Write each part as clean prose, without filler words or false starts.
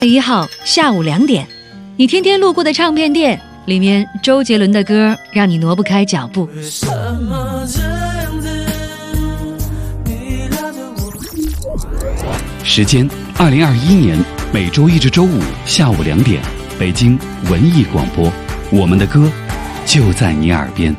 1号下午2点，你天天路过的唱片店，里面周杰伦的歌让你挪不开脚步。 时间2021年每周一至周五下午2点，北京文艺广播，我们的歌就在你耳边。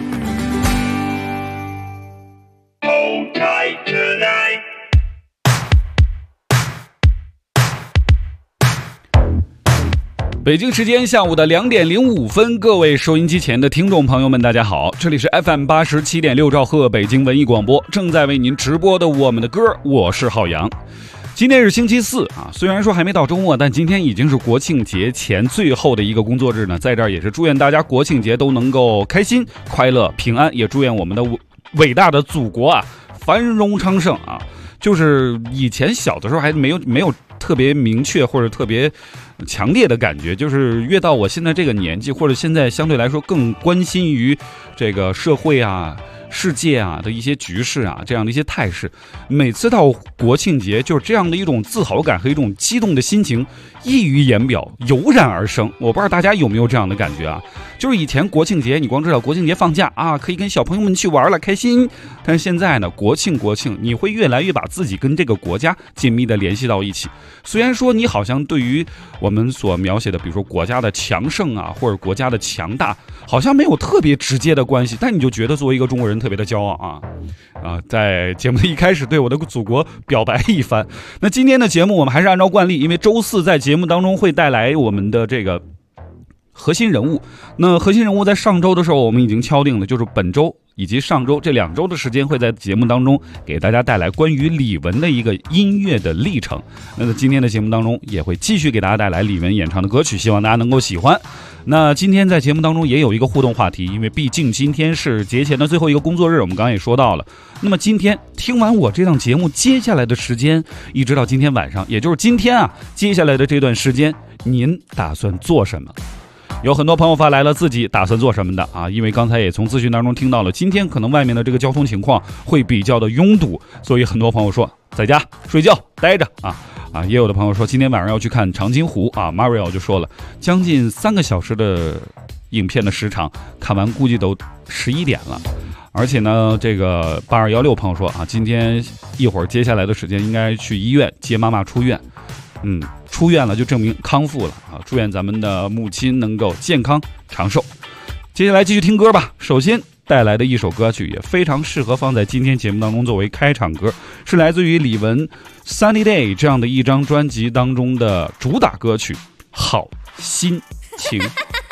北京时间下午的2点05分，各位收音机前的听众朋友们，大家好，这里是 FM87.6兆赫北京文艺广播，正在为您直播的我们的歌，我是浩洋。今天是星期四啊，虽然说还没到周末，但今天已经是国庆节前最后的一个工作日呢，在这儿也是祝愿大家国庆节都能够开心、快乐、平安，也祝愿我们的伟大的祖国啊繁荣昌盛啊。就是以前小的时候还没有特别明确或者特别强烈的感觉，就是越到我现在这个年纪，或者现在相对来说更关心于这个社会啊、世界啊的一些局势啊，这样的一些态势，每次到国庆节，就是这样的一种自豪感和一种激动的心情溢于言表，油然而生。我不知道大家有没有这样的感觉啊？就是以前国庆节，你光知道国庆节放假啊，可以跟小朋友们去玩了，开心。但是现在呢，国庆，你会越来越把自己跟这个国家紧密的联系到一起。虽然说你好像对于我们所描写的，比如说国家的强盛啊，或者国家的强大，好像没有特别直接的关系，但你就觉得作为一个中国人特别的骄傲啊！在节目的一开始对我的祖国表白一番。那今天的节目我们还是按照惯例，因为周四在节目当中会带来我们的这个核心人物。那核心人物在上周的时候我们已经敲定了，就是本周以及上周这2周的时间会在节目当中给大家带来关于李玟的一个音乐的历程。那在今天的节目当中也会继续给大家带来李玟演唱的歌曲，希望大家能够喜欢。那今天在节目当中也有一个互动话题，因为毕竟今天是节前的最后一个工作日，我们刚刚也说到了。那么今天听完我这档节目，接下来的时间一直到今天晚上，也就是今天啊，接下来的这段时间您打算做什么？有很多朋友发来了自己打算做什么的啊，因为刚才也从资讯当中听到了，今天可能外面的这个交通情况会比较的拥堵，所以很多朋友说在家睡觉待着啊，也有的朋友说今天晚上要去看长津湖啊 ，Mario 就说了，将近3个小时的影片的时长，看完估计都11点了。而且呢，这个8216朋友说啊，今天一会儿接下来的时间应该去医院接妈妈出院。出院了就证明康复了啊！祝愿咱们的母亲能够健康长寿。接下来继续听歌吧。首先带来的一首歌曲也非常适合放在今天节目当中作为开场歌，是来自于李玟《Sunny Day》这样的一张专辑当中的主打歌曲《好心情》。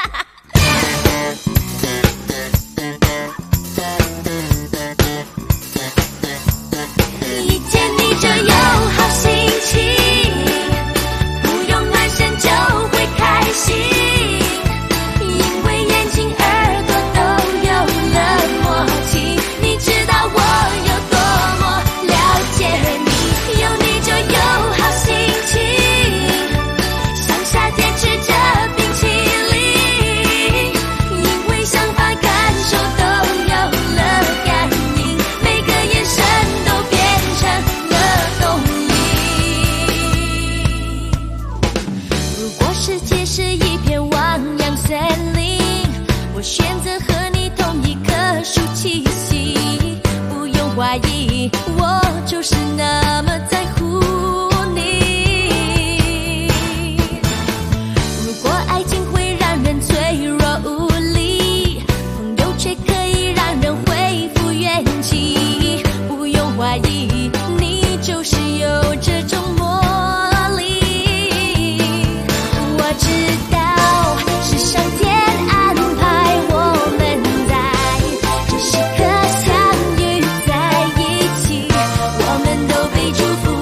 一见你就有好心情，因为眼睛耳朵都有了默契，你知道我有多么了解你，有你就有好心情，像夏天吃着冰淇淋，因为想法感受都有了感应，每个眼神都变成了动力。如果世界是一片汪洋森林，我选择和你同一棵树栖息，不用怀疑，我就是那么在乎你。如果爱情会让人脆弱无力，朋友却可以让人恢复元气，不用怀疑，你就是有这种魔力。我知道是上天安排我们在这时刻相遇在一起，我们都被祝福。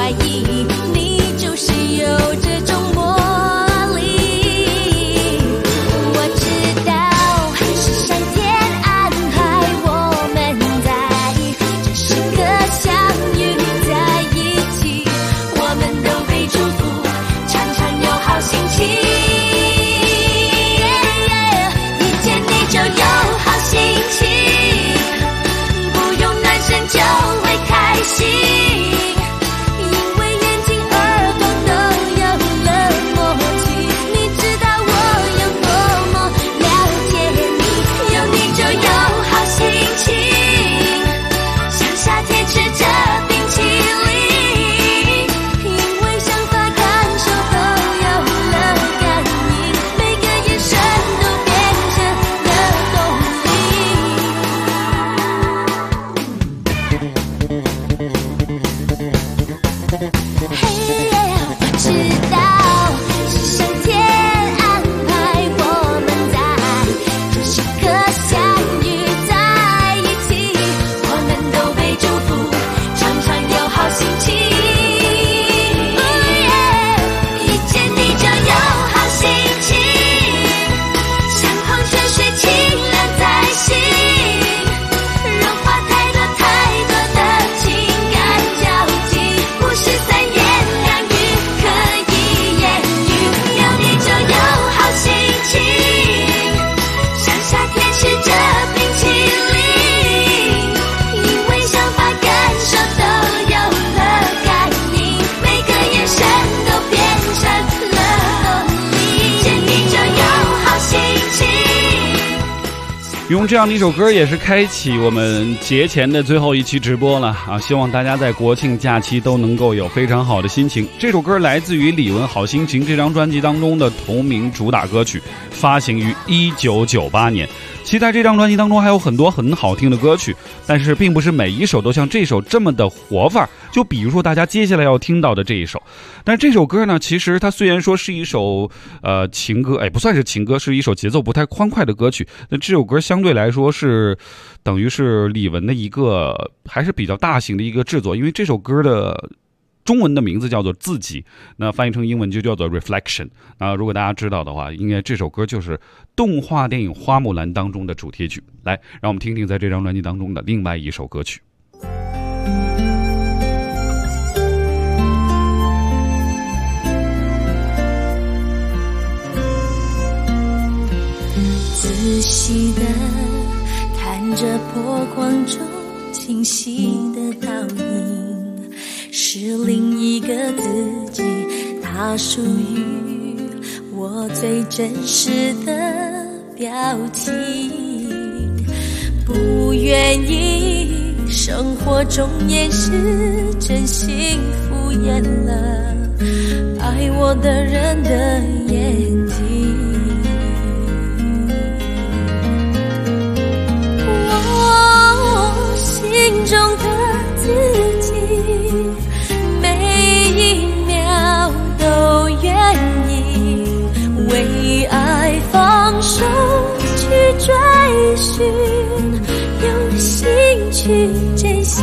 在意，你就是有这种魔力。我知道是上天安排我们在这时刻相遇在一起，我们都被祝福，常常有好心情。一见你就有好心情，不用暖身就会开心，因为眼睛耳朵都有了默契。你知道我有多么了解你，有你就有好心情，像夏天吃着冰淇淋，因为想法感受都有了感应，每个眼神都变成了动力。我知道是上天安排我们在这时刻相遇在一起，我们都被祝福，常常有好心情。一见你就有好心情，像矿泉水清凉在心，融化太多的情感交集，不是三言两语可以言喻，有你就有好心情，像夏天吃着冰淇淋，因为想法感受都有了感应，每个眼神都变成了动力，见你就有好心情。 用这样的一首歌也是开启我们节前的最后一期直播了啊！希望大家在国庆假期都能够有非常好的心情。这首歌来自于李玟《好心情》这张专辑当中的同名主打歌曲，发行于1998年。其实在这张专辑当中还有很多很好听的歌曲，但是并不是每一首都像这首这么的活范。就比如说大家接下来要听到的这一首，但是这首歌呢，其实它虽然说是一首情歌，不算是情歌，是一首节奏不太欢快的歌曲。那这首歌相对来说是等于是李玟的一个还是比较大型的一个制作，因为这首歌的中文的名字叫做自己，那翻译成英文就叫做 Reflection。那如果大家知道的话，应该这首歌就是动画电影《花木兰》当中的主题曲。来，让我们听听在这张专辑当中的另外一首歌曲。 仔细的看着波光中清晰的倒影，是另一个自己，它属于我最真实的表情。不愿意生活中掩饰真心敷衍了爱我的人的眼睛。心中的自己，每一秒都愿意为爱放手去追寻，用心去珍惜。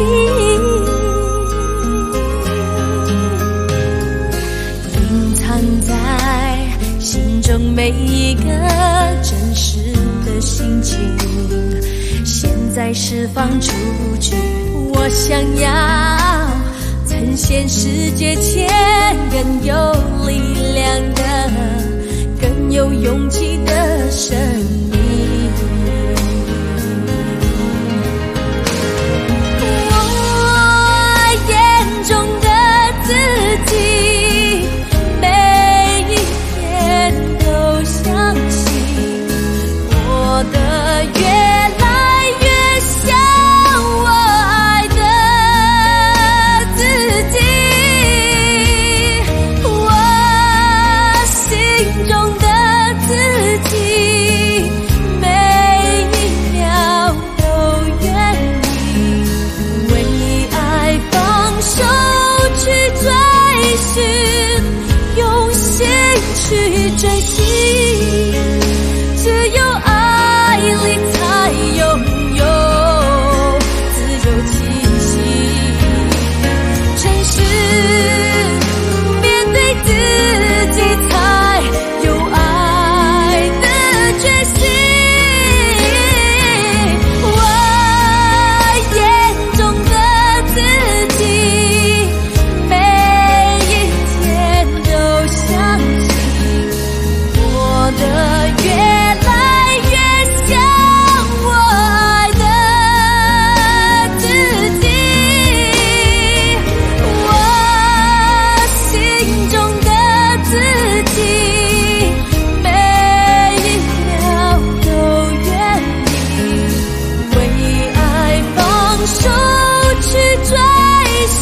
隐藏在心中每一个真实的心情，现在释放出去，我想要呈现世界前更有力量的、更有勇气的生命。我眼中的自己，每一天都相信我的愿去珍惜，只有爱里才拥有自由气息，真实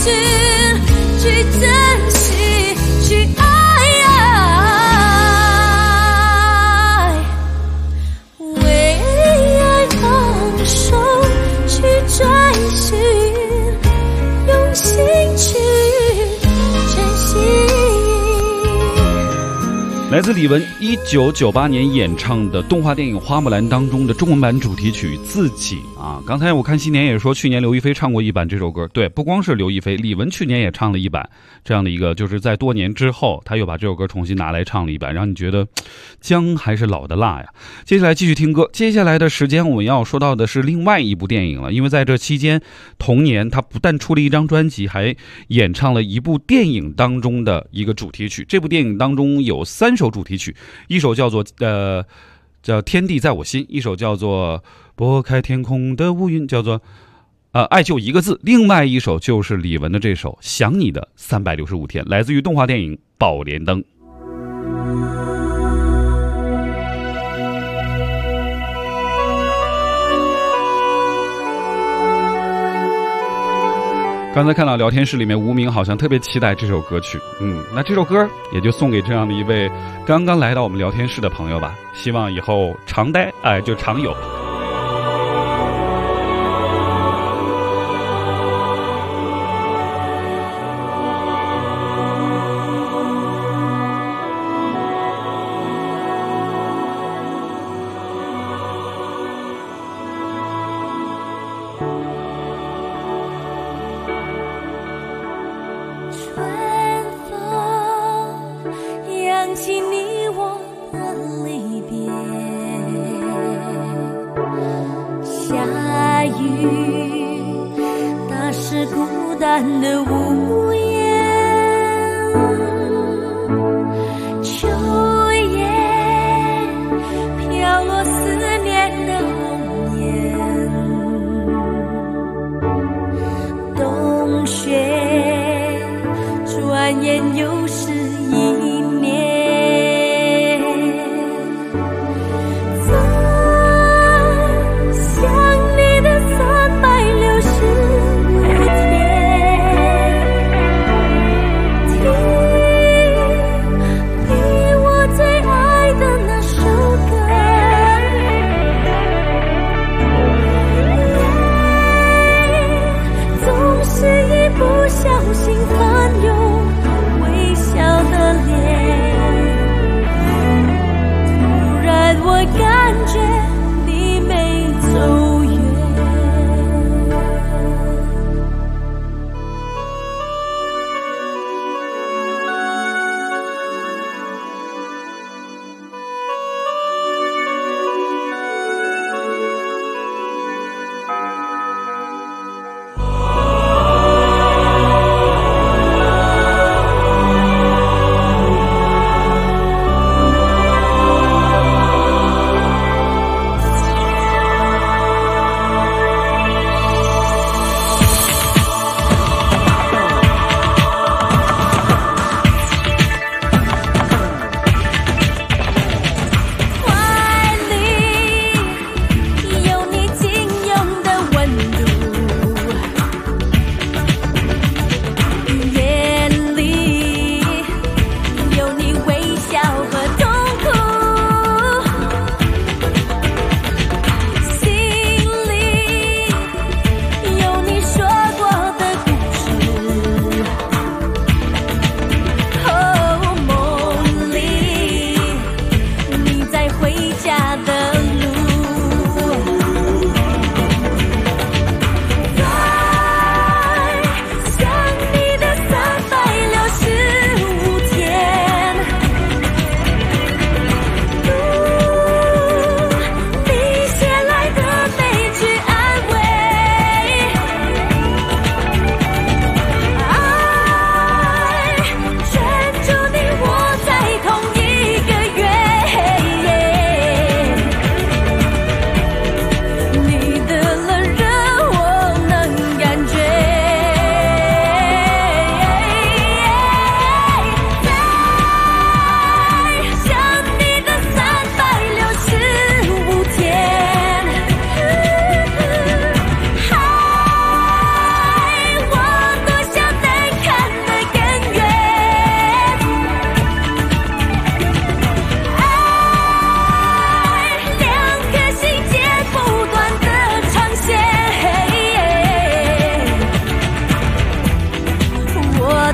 寻，去珍惜，去爱。为爱放手，去追寻，用心去珍惜。 来自李玟1998年演唱的动画电影《花木兰》当中的中文版主题曲《自己》啊。刚才我看新年也说，去年刘亦菲唱过一版这首歌，对，不光是刘亦菲，李玟去年也唱了一版这样的一个，就是在多年之后，她又把这首歌重新拿来唱了一版，让你觉得姜还是老的辣呀。接下来继续听歌，接下来的时间我们要说到的是另外一部电影了，因为在这期间，同年她不但出了一张专辑，还演唱了一部电影当中的一个主题曲。这部电影当中有3首主题曲，一首叫做叫天地在我心，一首叫做拨开天空的乌云，叫做爱就一个字，另外一首就是李玟的这首想你的365天，来自于动画电影《宝莲灯》。刚才看到聊天室里面，无名好像特别期待这首歌曲，那这首歌也就送给这样的一位刚刚来到我们聊天室的朋友吧，希望以后常待，就常有。 想起你我的离别，下雨打湿孤单的屋檐，秋叶飘落思念的红颜，冬雪转眼又是一年。不小心翻涌，微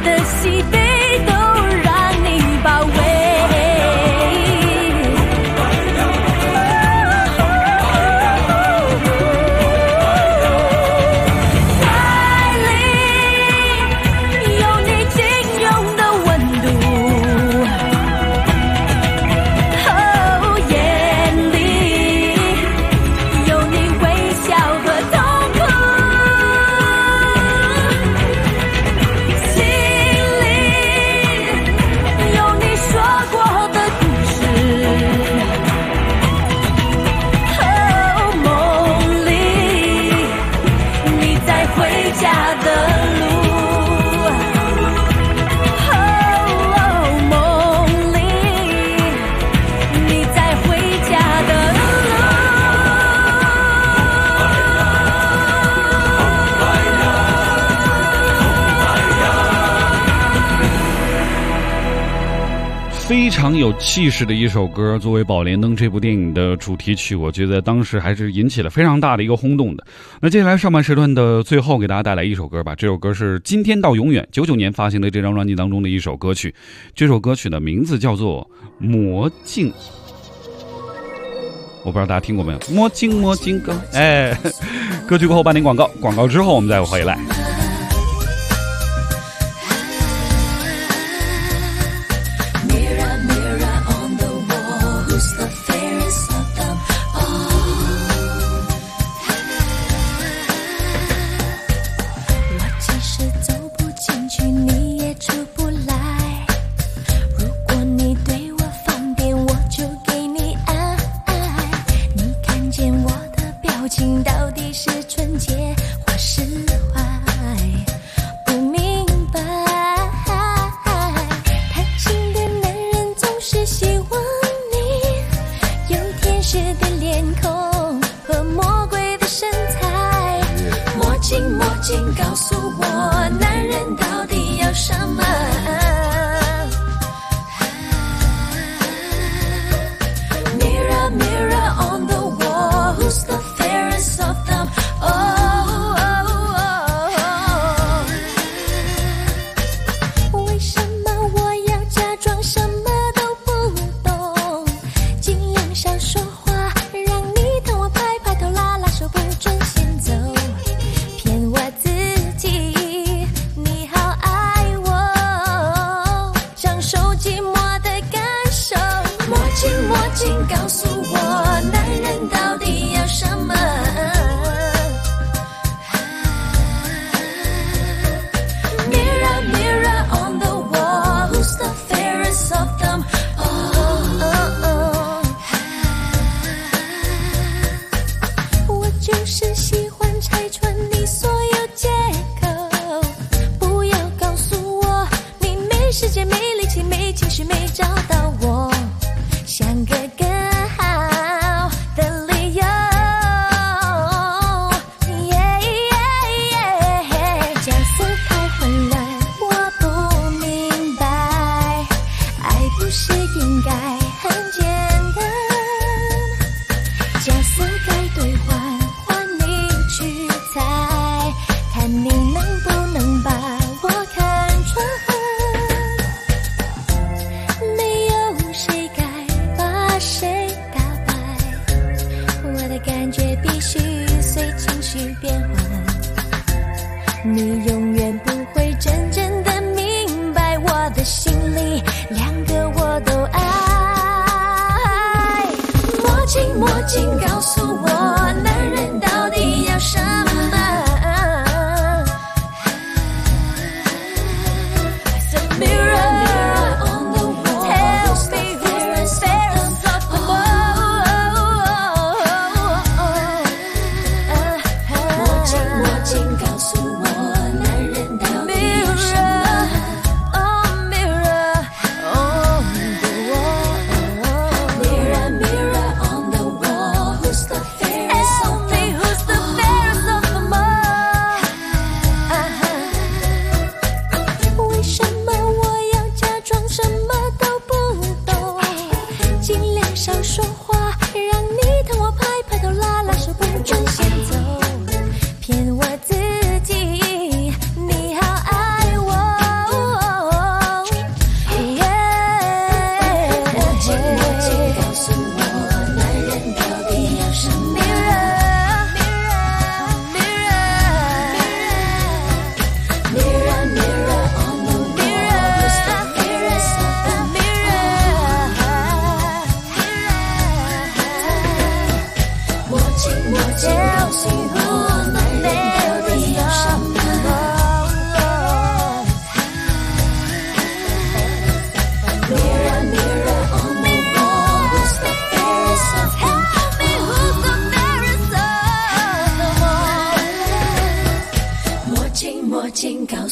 的西北都让你包围。 非常有气势的一首歌，作为《宝莲灯》这部电影的主题曲，我觉得当时还是引起了非常大的一个轰动的。那接下来上半时段的最后，给大家带来一首歌吧。这首歌是《今天到永远》，99年发行的这张专辑当中的一首歌曲。这首歌曲的名字叫做《魔镜》，我不知道大家听过没有？魔镜魔镜歌，哎，歌曲过后半点广告，广告之后我们再回来。 到底是纯洁或是坏？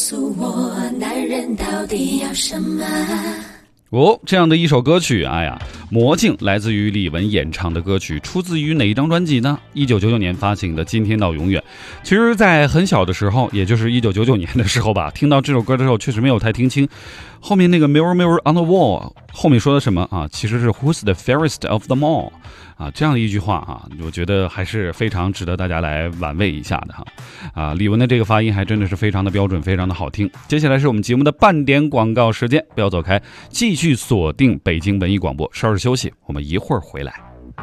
诉我，男人到底要什么？ 哦，这样的一首歌曲，哎呀，魔镜来自于李玟演唱的歌曲，出自于哪一张专辑呢？1999年发行的《今天到永远》。其实在很小的时候，也就是1999年的时候吧，听到这首歌的时候确实没有太听清后面那个 Mirror Mirror on the Wall 后面说的什么啊，其实是 Who's the fairest of them all 啊，这样的一句话啊，我觉得还是非常值得大家来玩味一下的哈。啊，李玟的这个发音还真的是非常的标准，非常的好听。接下来是我们节目的半点广告时间，不要走开，继续锁定北京文艺广播，稍事休息，我们一会儿回来。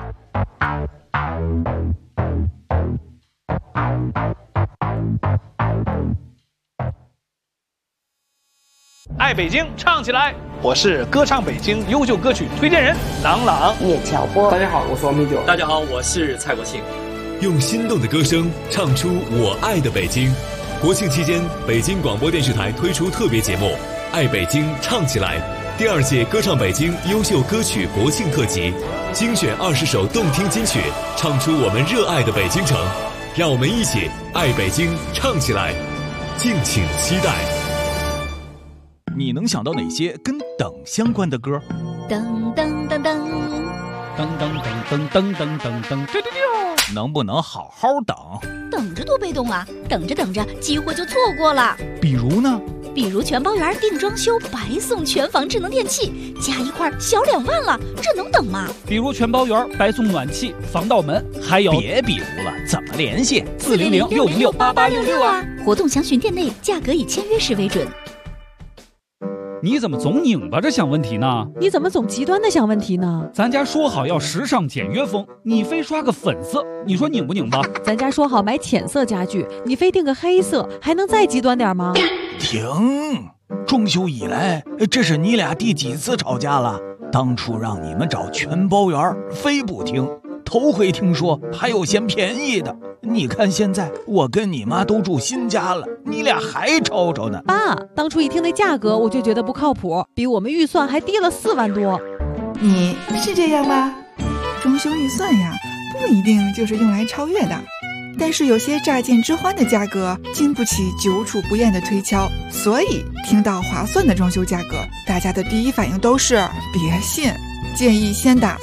爱北京，唱起来！我是歌唱北京优秀歌曲推荐人郎朗。 叶巧波， 大家好，我是王米九。 大家好，我是蔡国庆。 用心动的歌声唱出我爱的北京。国庆期间，北京广播电视台推出特别节目《爱北京唱起来》第2届歌唱北京优秀歌曲国庆特辑，精选20首动听金曲，唱出我们热爱的北京城。让我们一起爱北京唱起来，敬请期待。 你能想到哪些跟等相关的歌？ 噔噔噔噔噔噔噔噔噔噔噔噔， 能不能好好等？ 等着多被动啊！等着等着，机会就错过了。 比如呢？ 比如全包园定装修白送全房智能电器，加一块小2万了，这能等吗？ 比如全包园白送暖气、防盗门，还有别比如了，怎么联系 ？400-606-8866啊！活动详询店内，价格以签约时为准。 你怎么总拧巴着想问题呢？ 你怎么总极端的想问题呢？ 咱家说好要时尚简约风，你非刷个粉色，你说拧不拧巴？ 咱家说好买浅色家具，你非定个黑色，还能再极端点吗？ 停！装修以来，这是你俩第几次吵架了？当初让你们找全包园，非不听。头回听说还有嫌便宜的。你看现在我跟你妈都住新家了，你俩还吵吵呢。 爸，当初一听那价格我就觉得不靠谱，比我们预算还低了4万多。 你是这样吗？装修预算呀，不一定就是用来超越的，但是有些乍见之欢的价格经不起久处不厌的推敲，所以听到划算的装修价格，大家的第一反应都是别信。建议先打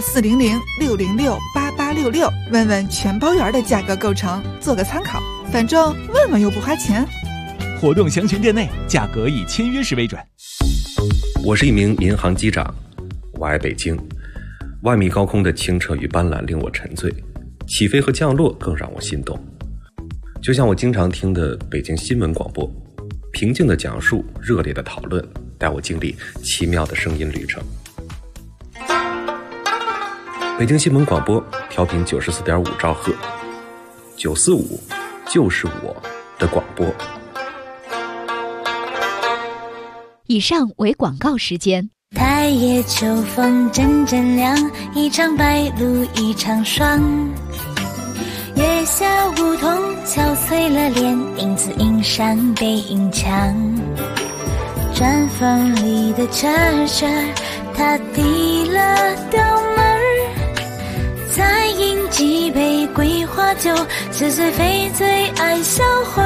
400-606-8866，问问全包园的价格构成，做个参考。反正问问又不花钱。 活动详询店内，价格以签约时为准。 我是一名民航机长，我爱北京。万米高空的清澈与斑斓令我沉醉，起飞和降落更让我心动。就像我经常听的北京新闻广播，平静的讲述，热烈的讨论，带我经历奇妙的声音旅程。北京新闻广播调频94.5兆赫，945就是我的广播。 以上为广告时间。 太夜秋风阵阵凉，一场白鹭一场霜。月下梧桐憔悴了脸，影子映上背影墙。砖缝里的车车，他递了刀门儿，再饮几杯桂花酒，是谁非最爱销魂。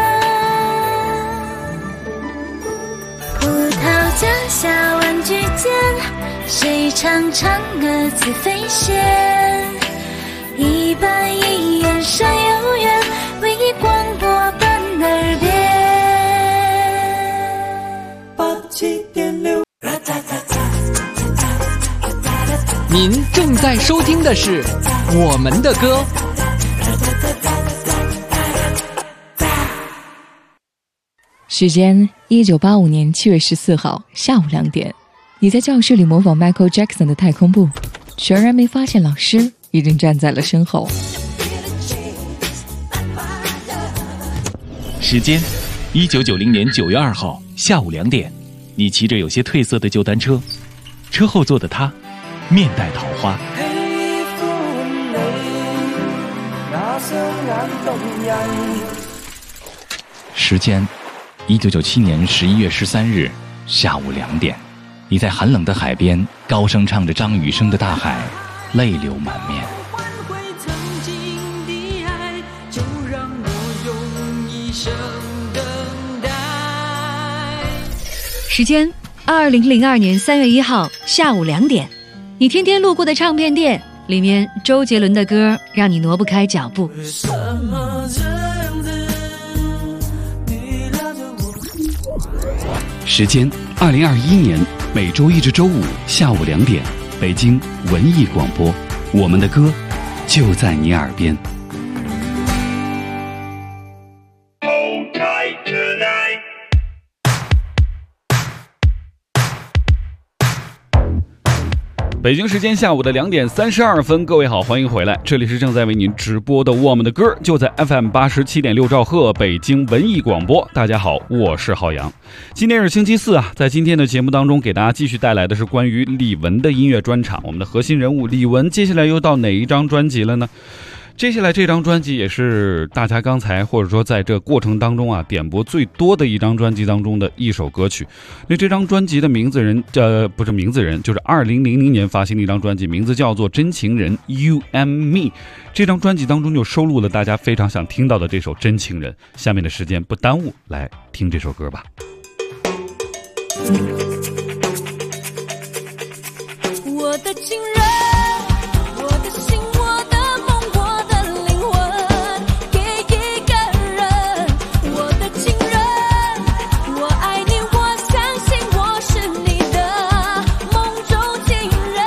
葡萄架下玩具间，谁唱嫦娥自飞仙？一板一眼山有缘，为你广播伴耳边。87.6。 您正在收听的是我们的歌。 时间1985年7月14号下午2点，你在教室里模仿 Michael Jackson 的太空步，全然没发现老师已经站在了身后。 时间1990年9月2号下午2点，你骑着有些褪色的旧单车，车后座的他面带桃花。时间1997年11月13日下午2点，你在寒冷的海边高声唱着张雨生的《大海》，泪流满面。 时间2002年3月1号下午2点，你天天路过的唱片店，里面周杰伦的歌让你挪不开脚步。 时间2021年每周一至周五下午2点，北京文艺广播，我们的歌就在你耳边。北京时间下午的2点32分，各位好，欢迎回来，这里是正在为您直播的我们的歌，就在 FM 87.6兆赫北京文艺广播。大家好，我是浩洋。今天是星期四啊，在今天的节目当中给大家继续带来的是关于李玟的音乐专场。我们的核心人物李玟接下来又到哪一张专辑了呢？接下来这张专辑也是大家刚才或者说在这过程当中啊点播最多的一张专辑当中的一首歌曲。那这张专辑的名字不是名字人，就是2000年发行的一张专辑，名字叫做《真情人 You and Me》。这张专辑当中就收录了大家非常想听到的这首《真情人》。下面的时间不耽误，来听这首歌吧。 我的情人，我的心，我的梦，我的灵魂，给一个人。我的情人，我爱你，我相信我是你的梦中情人。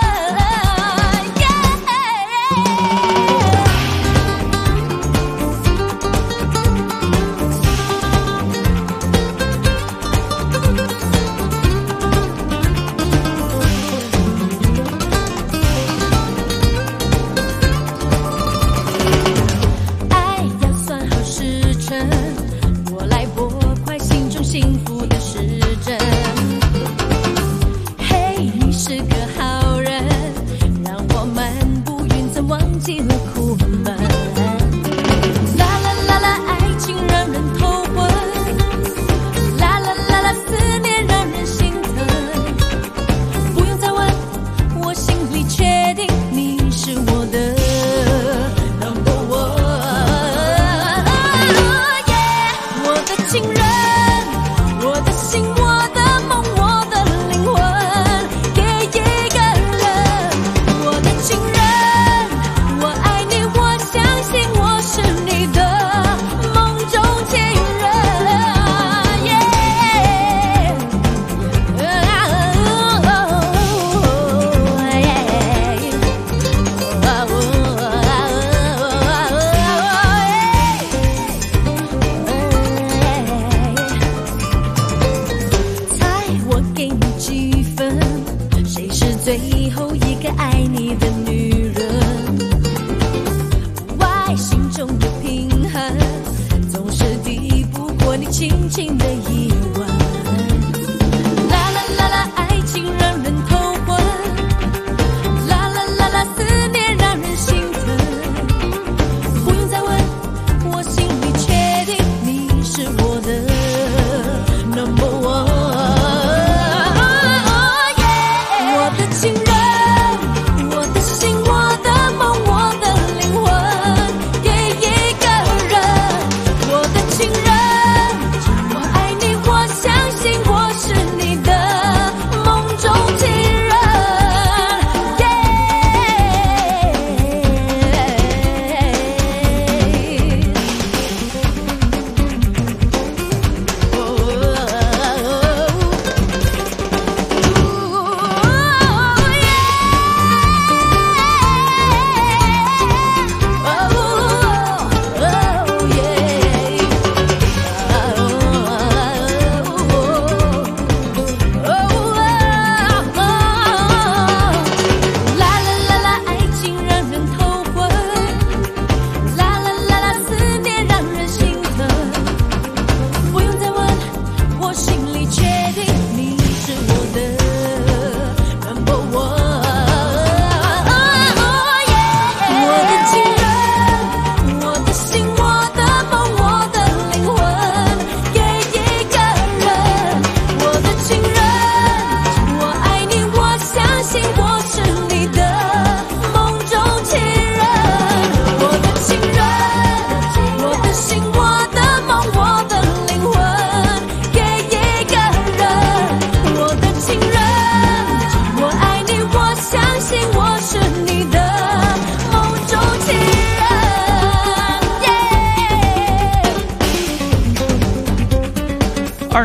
情人，我爱你。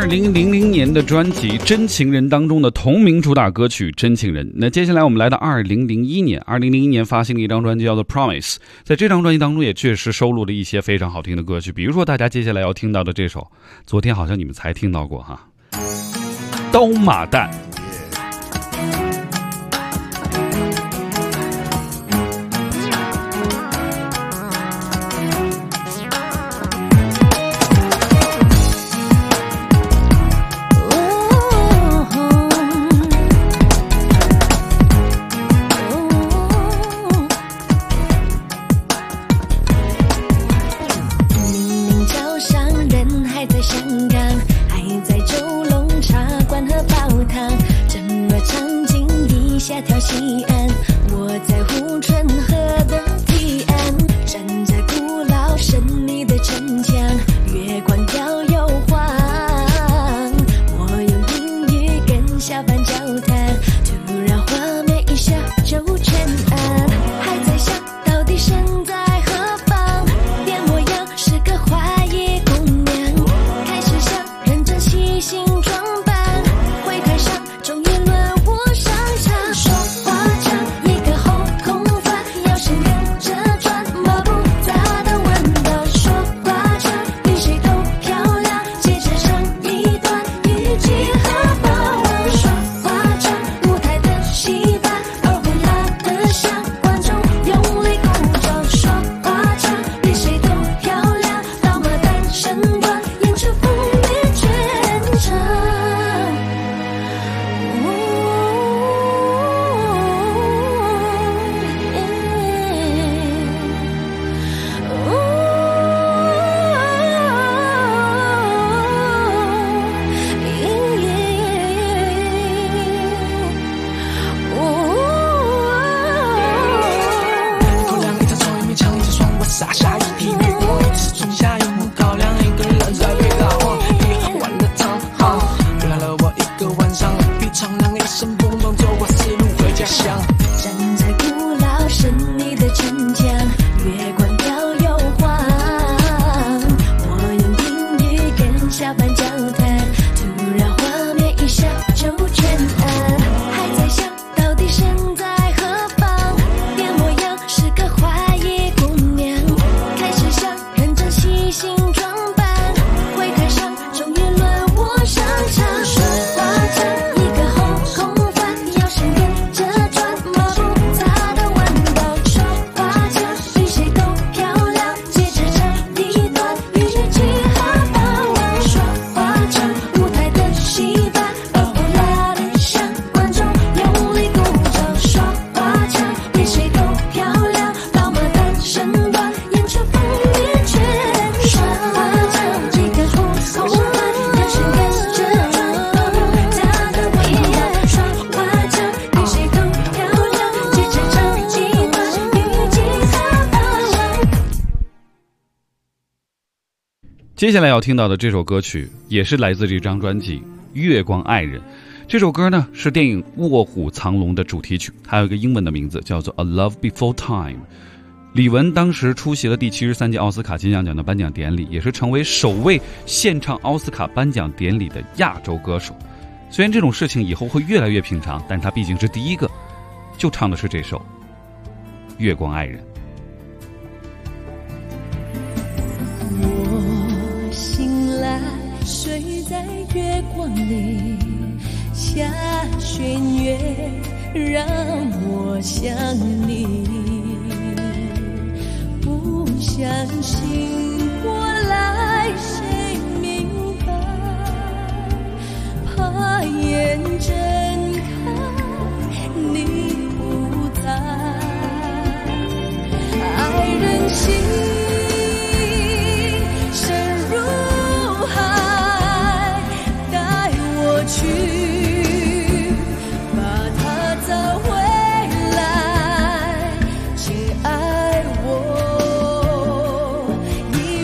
2000年的专辑《真情人》当中的同名主打歌曲《真情人》。那接下来我们来到2001年，2001年发行了一张专辑叫做 Promise， 在这张专辑当中也确实收录了一些非常好听的歌曲，比如说大家接下来要听到的这首，昨天好像你们才听到过哈，刀马旦。 下条西岸，我在护城河的堤岸，站在古老神秘的城墙，月光飘又晃。我用英语跟小班交谈，突然画面一下就全暗，还在想到底身在何方，变模样是个花衣姑娘，开始想认真细心装扮，会台上终于轮我上场。说话唱一个后空翻，腰身跟着转，马步砸的稳当。说话唱比谁都漂亮，接着唱一段语气和把握。说话唱舞台的戏班，耳朵拉得响，观众用力鼓掌。说话唱比谁都漂亮，刀马旦身段，演出风靡全场。 头亮一张手，一面墙，一只双，我洒下一滴月光，一次种下一幕高粱，一个人在月老一玩的长好，原来了我一个晚上，比长廊一声蹦蹦，走过丝路回家乡。 站在古老神秘的城墙，月光飘又晃。我用英语跟小班交谈，突然画面一下就全暗，还在想到底身在何方，变模样是个花衣姑娘，开始想认真细心装扮，会台上终于轮我上场。说话唱一个后空翻，腰身跟着转，马步砸的稳当。说话唱比谁都漂亮，接着唱一段语气和把握。说话唱舞台的戏班，耳朵拉得响，观众用力鼓掌。说话唱比谁都漂亮，刀马旦身段，演出风靡全场。说话唱一个后空翻，腰身跟着转，马步砸的稳当。说话唱比谁都漂亮，接着唱一段语气和把握。 接下来要听到的这首歌曲也是来自这张专辑《月光爱人》。这首歌呢是电影《卧虎藏龙》的主题曲，还有一个英文的名字叫做《A Love Before Time》。李玟当时出席了第73届奥斯卡金像奖的颁奖典礼，也是成为首位献唱奥斯卡颁奖典礼的亚洲歌手。虽然这种事情以后会越来越平常，但他毕竟是第一个就唱的是这首《月光爱人》。 我醒来，睡在月光里，下弦月让我想你，不相信过来谁明白，怕眼睁开你不在，爱人心深如海，带我去，把它找回来，请爱我一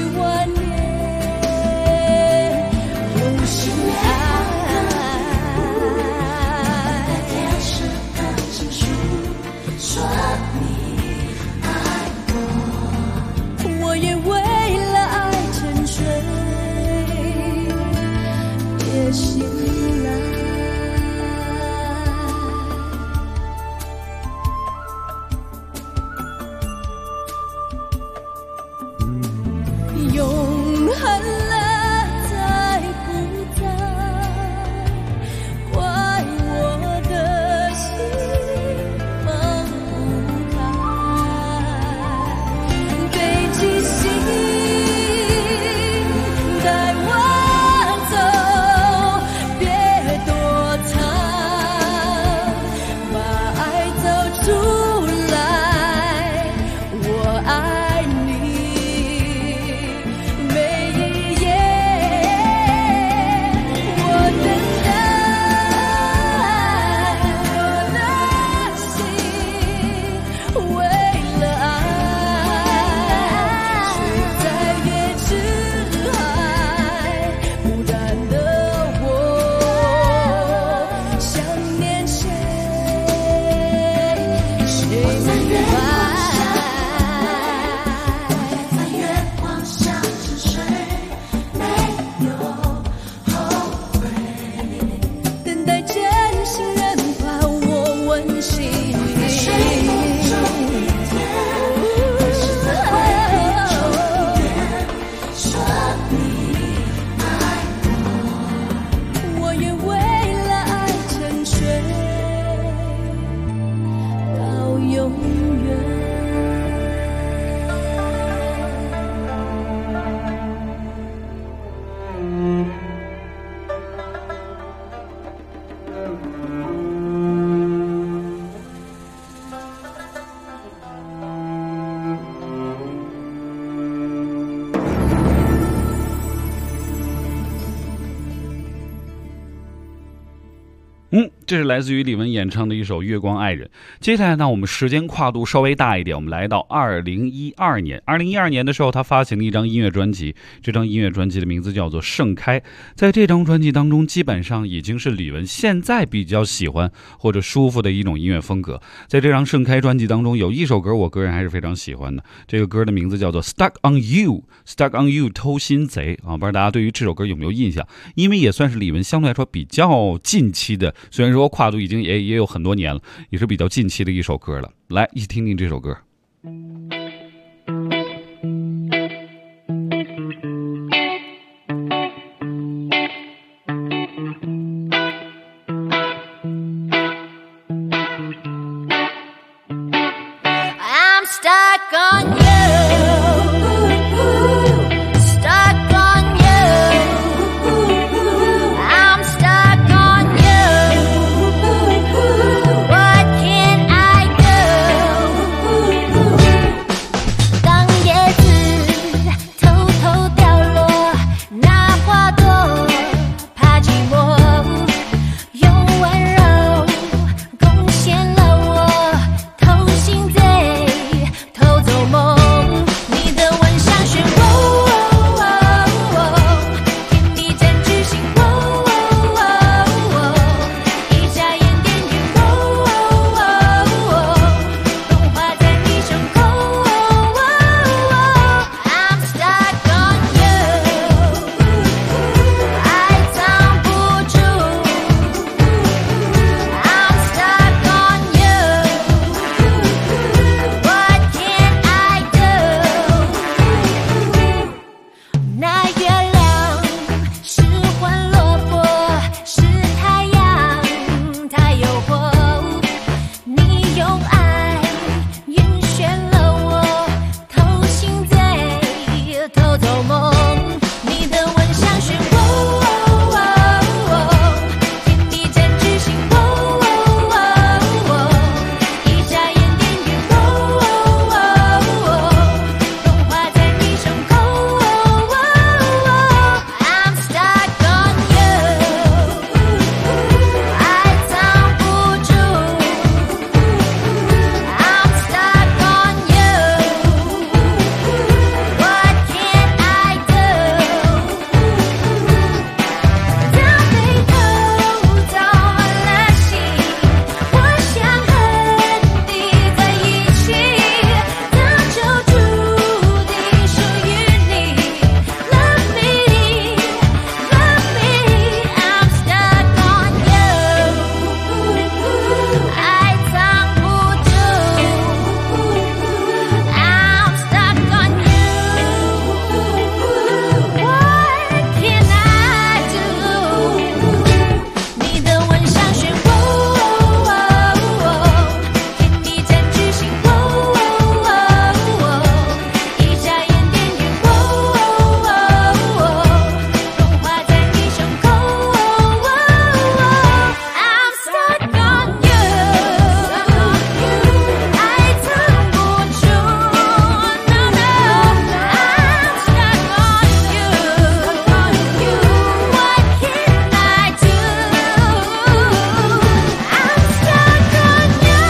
再真心人把我温馨。我也为了爱沉睡到永远。 这是来自于李玟演唱的一首《月光爱人》。接下来呢，我们时间跨度稍微大一点，我们来到2012年。2012年的时候，他发行了一张音乐专辑，这张音乐专辑的名字叫做《盛开》。在这张专辑当中，基本上已经是李玟现在比较喜欢或者舒服的一种音乐风格。在这张《盛开》专辑当中，有一首歌我个人还是非常喜欢的，这个歌的名字叫做《Stuck on You》，Stuck on You 偷心贼啊！不知道大家对于这首歌有没有印象？因为也算是李玟相对来说比较近期的，虽然说跨度已经也有很多年了，也是比较近期的一首歌了。来，一起听听这首歌。 I'm stuck on you.Stuck on you, I'm stuck on you. What can I do? 当叶子偷偷掉落，那花朵怕寂寞，用温柔贡献了我偷心贼。偷走梦，你的吻像漩涡，天地占据心窝，一眨眼点点融化在你胸口。I'm stuck on you， 爱藏不住。I'm stuck on you。What can I do？ 那月亮是幻落魄，是太阳，它诱惑你用爱晕眩了我，偷心贼，偷走梦，你的吻像漩涡，天地占据心窝，一眨眼点点融化在你胸口。I'm stuck on you， 爱藏不住。I'm stuck on you，What can I do？ 当回头走了心，我想和你在一起，那就注定属于你。Love me，Love me，I'm stuck on you， 爱藏不住。I'm stuck on you，What can I do？ 你的吻像漩涡，天地占据心窝，一眨眼点点融化在你胸口。I'm stuck on you， 爱藏不住。No no，I'm stuck on you，What can I do？ I'm stuck on you，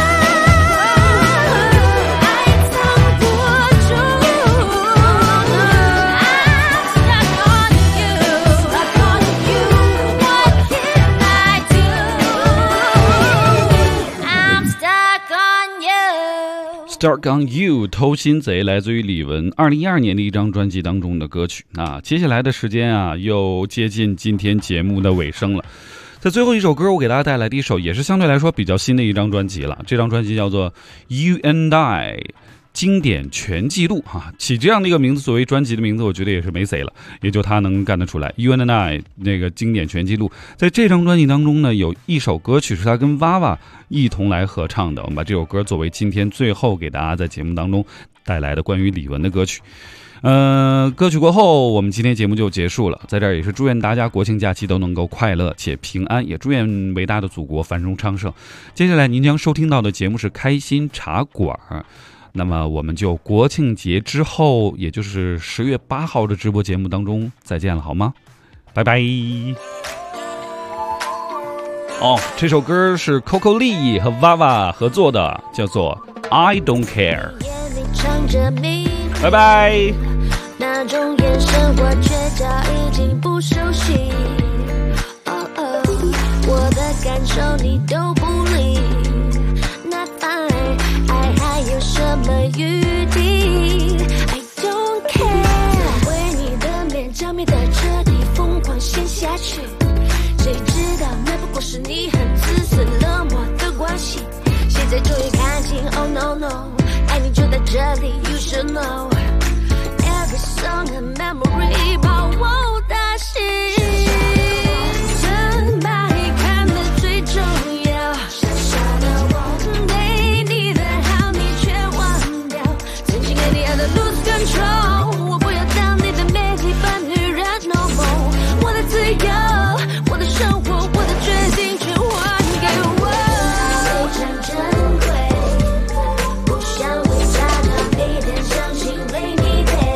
爱藏不住。I'm stuck on you，What can I do？I'm stuck on you。 Stuck on You 偷心贼来自于李玟2012年的一张专辑当中的歌曲。接下来的时间啊，又接近今天节目的尾声了。 在最后一首歌，我给大家带来的一首也是相对来说比较新的一张专辑了。这张专辑叫做《You and I》经典全记录起这样的一个名字作为专辑的名字，我觉得也是没谁了，也就他能干得出来。You and I 那个经典全记录，在这张专辑当中呢，有一首歌曲是他跟娃娃一同来合唱的。我们把这首歌作为今天最后给大家在节目当中带来的关于李玟的歌曲。歌曲过后，我们今天节目就结束了。在这儿也是祝愿大家国庆假期都能够快乐且平安，也祝愿伟大的祖国繁荣昌盛。接下来您将收听到的节目是开心茶馆，那么我们就国庆节之后，也就是10月8号的直播节目当中再见了，好吗？拜拜。这首歌是 Coco Lee 和娃娃合作的，叫做 I Don't Care。拜拜。 那种眼神我却早已经不熟悉，我的感受你都不理，那爱还有什么余地 I don't care， 为你的脸着迷的彻底疯狂陷下去，谁知道那不过是你很自私冷漠的关系，现在终于看清 Oh no no， 爱你就在这里 You should know Every song and memory 把我打醒，真把你看得最重要，傻傻的我对你的好你却忘掉，曾经给你爱的 lose control， 我不要当你的美丽版女人 no more， 我的自由，我的生活，我的决定全还给我，非常珍贵，不想回家的每天相信为你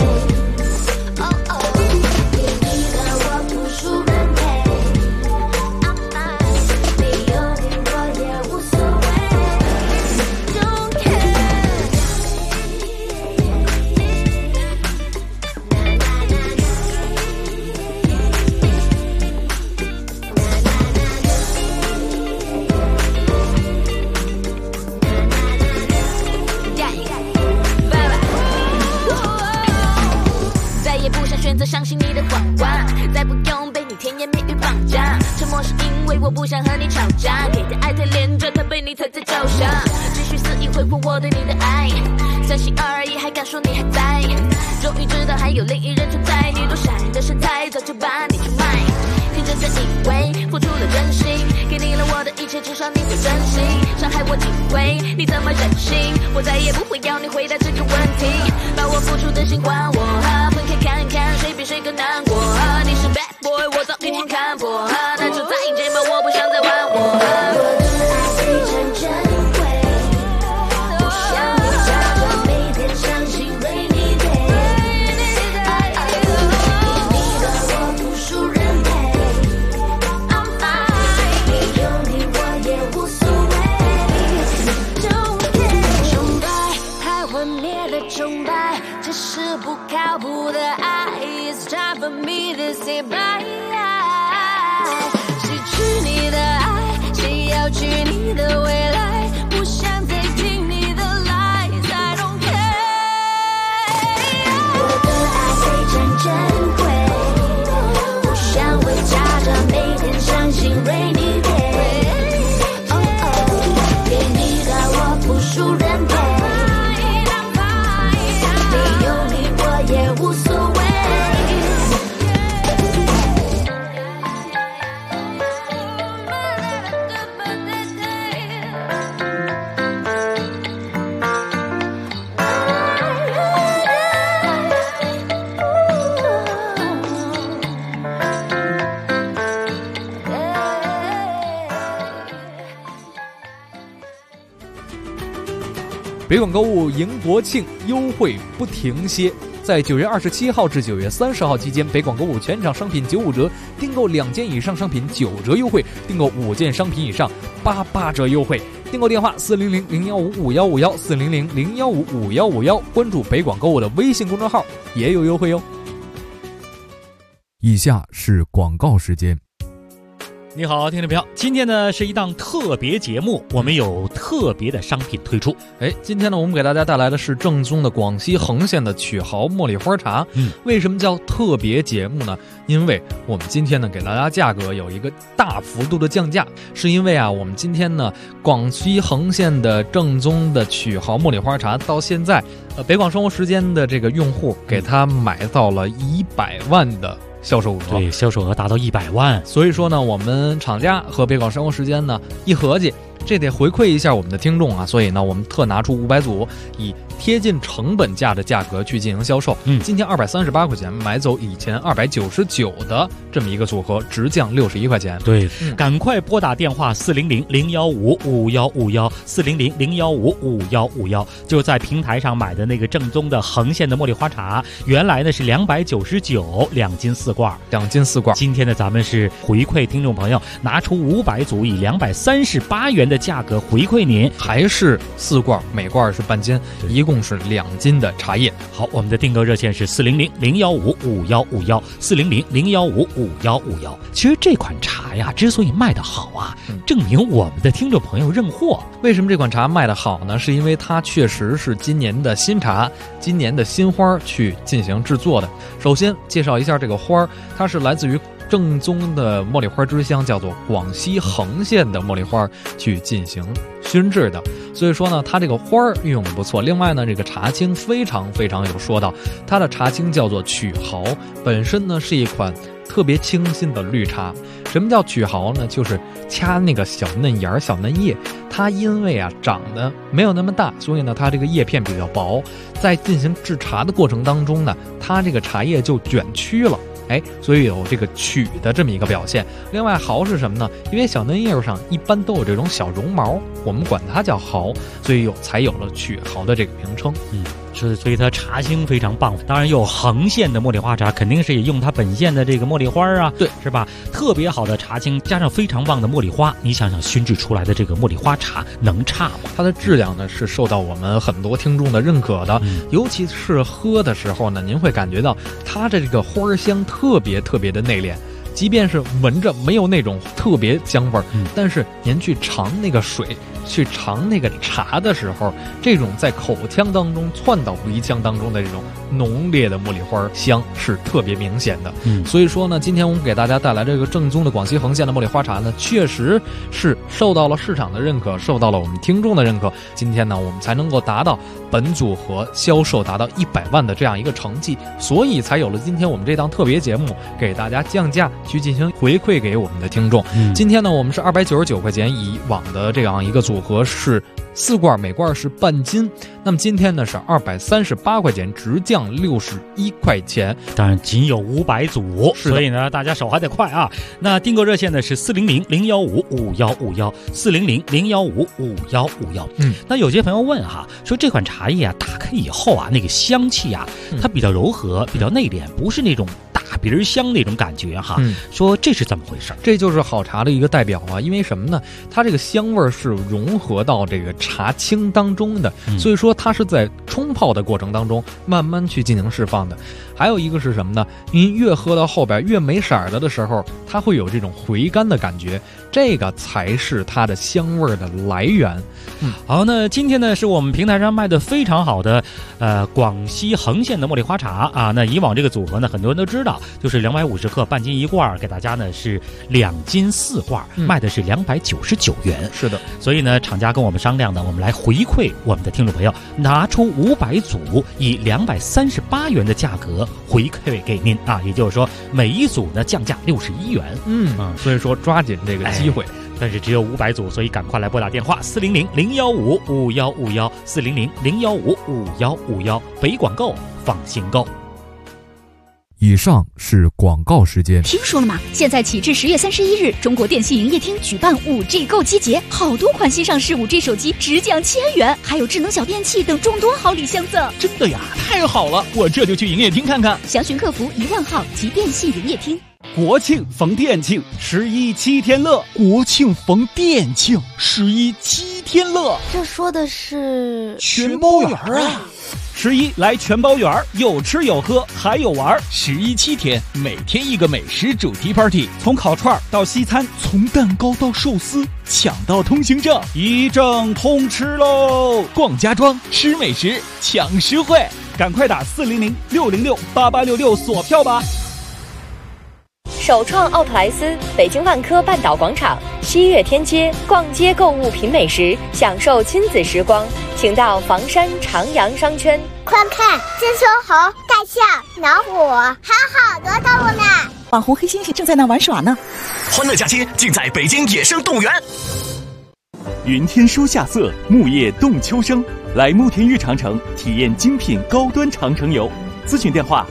相信你的谎话，再不用被你甜言蜜语绑架，沉默是因为我不想和你吵架，给的爱太连着，它被你踩在脚下，继续肆意挥霍我对你的爱，3心2意还敢说你还在，终于知道还有另一人存在，你多闪的身材早就把你出卖，天真的以为付出了真心，给你了我的一切，至少你会珍惜，伤害我几回你怎么忍心，我再也不会要你回答这个问题，把我付出的心还我，分开看看谁比谁更难过，你是 bad boy 我早已经看破，那就再见吧，我不想再玩我的爱非常珍贵，不想回家的每天相信为你对，给你的我不输人配 I'm fine， 没有你我也无所谓 Don't care， 崇拜太幻灭的崇拜，这是不靠谱的爱， It's time for me to say bye， 失去你的爱，谁要去你的未来，不想再听你的 lies I don't care， 我的爱非常珍贵，不想回家着每天相信为你对，给你的我不输人配，没有你我也无所谓， 北广购物迎国庆，优惠不停歇。在9月27号至9月30号期间，北广购物全场商品95折，订购2件以上商品9折优惠，订购5件商品以上88折优惠。订购电话400-015-5151，400-015-5151，关注北广购物的微信公众号也有优惠哟。 以下是广告时间。 你好，听众朋友，今天呢是一档特别节目，我们有特别的商品推出。 今天呢我们给大家带来的是正宗的广西恒县的曲豪茉莉花茶。为什么叫特别节目呢？因为我们今天呢给大家价格有一个大幅度的降价，是因为啊我们今天呢广西恒县的正宗的曲豪茉莉花茶到现在北广生活时间的这个用户给他买到了100万的销售额， 对，销售额达到100万。 所以说呢，我们厂家和北广生活时间呢一合计，这得回馈一下我们的听众啊，所以呢，我们特拿出500组，以贴近成本价的价格去进行销售。今天238块钱买走以前299的这么一个组合，直降61块钱。 对，赶快拨打电话400-015-5151，400-015-5151，就在平台上买的那个正宗的恒县的茉莉花茶，原来呢是299，2斤4罐 ，2斤4罐。 今天呢，咱们是回馈听众朋友，拿出500组，以238元的价格回馈您， 还是4罐，每罐是半斤，一共是2斤的茶叶。 好，我们的订购热线是400-015-5151，400-015-5151。其实这款茶呀，之所以卖得好啊，证明我们的听众朋友认货。 为什么这款茶卖得好呢？是因为它确实是今年的新茶，今年的新花去进行制作的。首先介绍一下这个花，它是来自于正宗的茉莉花之乡，叫做广西恒县的茉莉花去进行熏制的，所以说呢，它这个花运用的不错。另外呢，这个茶青非常有说道，它的茶青叫做曲豪，本身呢是一款特别清新的绿茶。什么叫曲豪呢？就是掐那个小嫩芽、小嫩叶，它因为啊长得没有那么大，所以呢它这个叶片比较薄，在进行制茶的过程当中呢，它这个茶叶就卷曲了。所以有这个曲的这么一个表现。另外豪是什么呢？因为小嫩叶上一般都有这种小绒毛，我们管它叫豪，所以才有了曲豪的这个名称。 所以它茶青非常棒。当然有恒县的茉莉花茶，肯定是也用它本县的这个茉莉花啊， 对， 是吧？特别好的茶青加上非常棒的茉莉花，你想想熏制出来的这个茉莉花茶能差吗？ 它的质量呢是受到我们很多听众的认可的，尤其是喝的时候呢，您会感觉到它的这个花香特别的内敛。即便是闻着没有那种特别香味儿，但是您去尝那个水，去尝那个茶的时候，这种在口腔当中窜到鼻腔当中的这种浓烈的茉莉花香是特别明显的。所以说呢，今天我们给大家带来这个正宗的广西恒县的茉莉花茶呢，确实是受到了市场的认可，受到了我们听众的认可。今天呢，我们才能够达到本组合销售达到100万的这样一个成绩，所以才有了今天我们这档特别节目，给大家降价去进行回馈给我们的听众。今天呢，我们是299块钱，以往的这样一个组合是4罐，每罐是半斤。那么今天呢是238块钱，直降61块钱。 当然仅有500组，所以呢大家手还得快啊。那订购热线呢是400-015-5151，400-015-5151。那有些朋友问哈，说这款茶叶啊打开以后啊，那个香气啊，它比较柔和，比较内敛，不是那种大鼻儿香那种感觉哈。说这是怎么回事？ 这就是好茶的一个代表啊。因为什么呢？它这个香味是融合到这个茶青当中的，所以说它是在冲泡的过程当中慢慢去进行释放的。还有一个是什么呢？您越喝到后边越没色儿的时候，它会有这种回甘的感觉，这个才是它的香味的来源。 好，那今天呢是我们平台上卖的非常好的广西恒县的茉莉花茶啊。那以往这个组合呢，很多人都知道，就是250克半斤1罐，给大家呢是2斤4罐，卖的是299元。 是的， 所以呢厂家跟我们商量呢，我们来回馈我们的听众朋友，拿出500组，以238元的价格回馈给您啊。也就是说每一组呢降价61元。 所以说抓紧这个机会。 但是只有500组，所以赶快来拨打电话400-015-5151，400-015-5151，北广购放心购。 以上是广告时间。 听说了吗？现在起至10月31日，中国电信营业厅举办5G 购机节，好多款新上市5G 手机直降1000元，还有智能小电器等众多好礼相赠。 真的呀，太好了，我这就去营业厅看看。 详询客服1万号及电信营业厅。 国庆逢店庆，11七天乐。国庆逢店庆，11七天乐。 这说的是全包圆啊！ 11来全包圆，有吃有喝还有玩。 11、7天，每天一个美食主题 party， 从烤串到西餐， 从蛋糕到寿司，抢到通行证， 一证通吃喽！ 逛家装，吃美食，抢实惠， 赶快打400-606-8866锁票吧！ 首创奥特莱斯，北京万科半岛广场西岳天街，逛街购物品美食，享受亲子时光，请到房山长阳商圈。 快看，这猕猴、大象、老虎，还有好多动物呢！ 网红黑猩猩正在那玩耍呢。 欢乐假期尽在北京野生动物园。 云天书夏色，木叶动秋声。来慕田峪长城体验精品高端长城游，咨询电话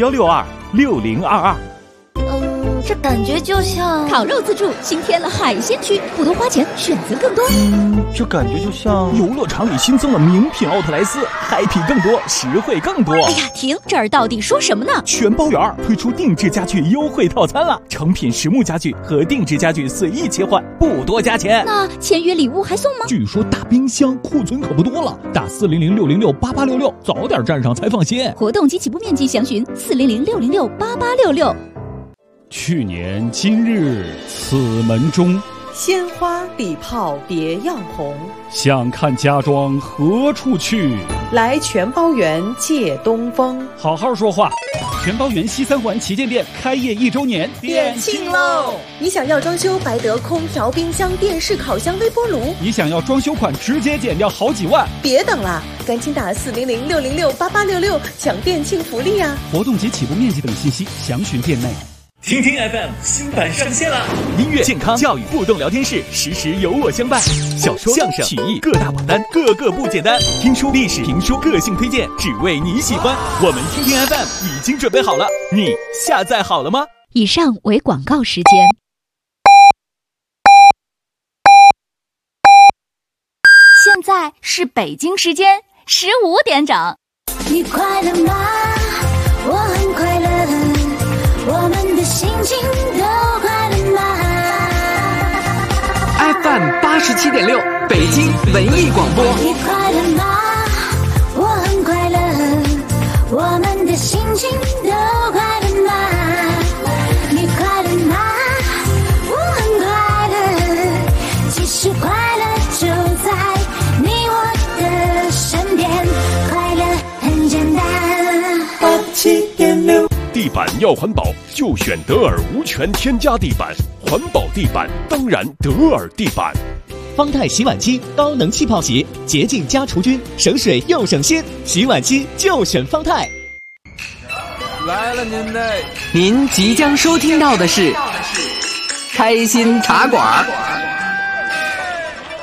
61626022。 这感觉就像烤肉自助新添了海鲜区，不多花钱，选择更多。 这感觉就像游乐场里新增了名品奥特莱斯，happy更多，实惠更多。 哎呀，停！这儿到底说什么呢？ 全包圆推出定制家具优惠套餐了，成品实木家具和定制家具随意切换，不多加钱。 那签约礼物还送吗？ 据说大冰箱库存可不多了，打400-606-8866，早点站上才放心。 活动及起步面积详询400-606-8866。 去年今日此门中， 鲜花礼炮别样红。 想看家装何处去？ 来全包园借东风。 好好说话。全包园西三环旗舰店开业1周年， 店庆喽！你想要装修白得空调、冰箱、电视、烤箱、微波炉？ 你想要装修款直接减掉好几万？ 别等了，赶紧打400-606-8866抢店庆福利啊！ 活动及起步面积等信息详询店内。 听听 FM 新版上线了， 音乐、健康、教育互动聊天室，时时有我相伴。小说、相声、曲艺各大榜单，个个不简单。听书、历史、评书，个性推荐，只为你喜欢。我们听听 FM 已经准备好了，你下载好了吗？ 以上为广告时间。 现在是北京时间15点整。 你快乐吗？我很快乐。我们的心情都快乐吗 ？FM 87.6，北京文艺广播。 你快乐吗？我很快乐。我们的心情都快乐吗？你快乐吗？我很快乐。其实快乐就在你我的身边，快乐很简单。 87.6。地板要环保，就选德尔无醛添加地板。环保地板当然德尔地板。 方太洗碗机高能气泡洗，洁净加除菌，省水又省心。洗碗机就选方太。 来了您即将收听到的是开心茶馆。